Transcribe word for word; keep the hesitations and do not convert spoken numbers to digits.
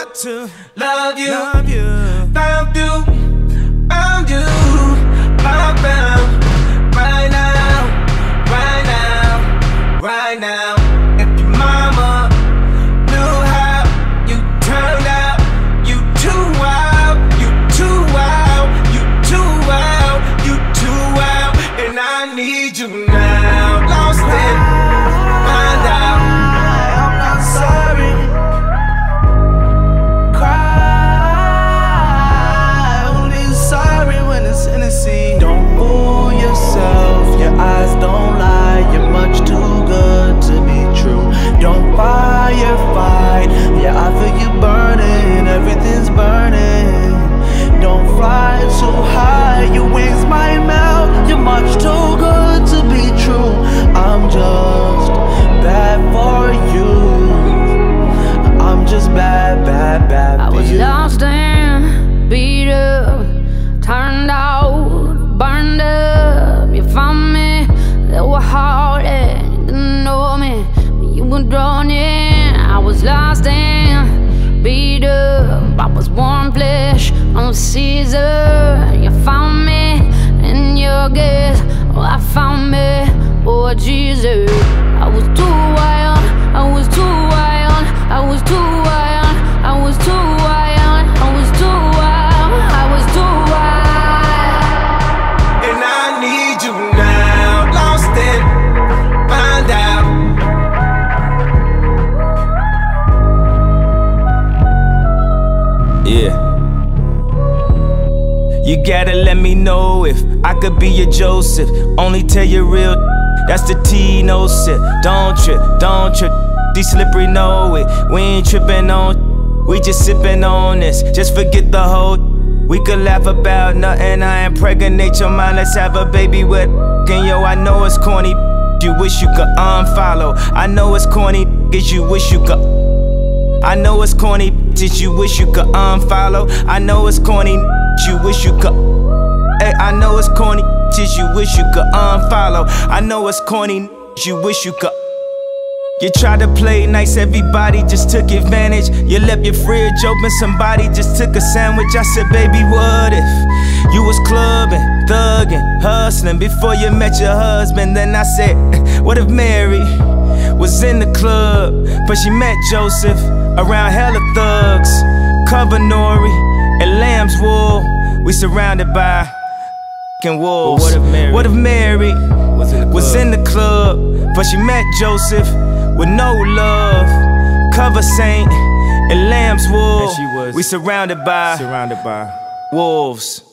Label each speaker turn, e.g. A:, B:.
A: to love you, love you.
B: Found you, found you, found, found. Right now, right now, right now. If your mama knew how you turned out, you too wild, you too wild, you too wild, you too wild. And I need you now, lost it, find out.
A: I'm not sorry. Cry, only sorry when it's Hennessy. Don't fool yourself, your eyes don't lie. You're much too good to be true. Don't firefight, yeah, I feel you burning, everything's burning. Don't fly too high, your wings might melt. You're much too good to be true. I'm just bad for you. I'm just bad, bad, bad
C: I
A: for
C: was
A: you.
C: lost and beat up, turned out, burned up. You found me, they were hard and you didn't know me, but you were drawn in. I was lost and beat up, I was warm flesh on Caesar. You found me in your gaze, oh I found me, oh Jesus. I was too wild, I was too wild, I was too wild, I was too wild, I was too wild, I was too wild.
B: And I need you now, lost it, find out.
A: Yeah. You gotta let me know if I could be your Joseph. Only tell you real, that's the T, no sip. Don't trip, don't trip, these slippery know it. We ain't tripping on, we just sipping on this. Just forget the whole, we could laugh about nothing. I impregnate your mind, let's have a baby with. And yo, I know it's corny, you wish you could unfollow. I know it's corny, cause you wish you could. I know it's corny, bitches, you wish you could unfollow. I know it's corny, you wish you could. Hey, I know it's corny, bitches, you wish you could unfollow. I know it's corny, you wish you could. You tried to play nice, everybody just took advantage. You left your fridge open, somebody just took a sandwich. I said, baby, what if you was clubbing, thugging, hustling before you met your husband? Then I said, what if Mary was in the club, but she met Joseph around hella thugs, cover Nori and lamb's wool. We surrounded by f***ing wolves. What if Mary, what if Mary was, in was in the club, but she met Joseph with no love, cover saint and lamb's wool. And she was, we surrounded by surrounded by wolves.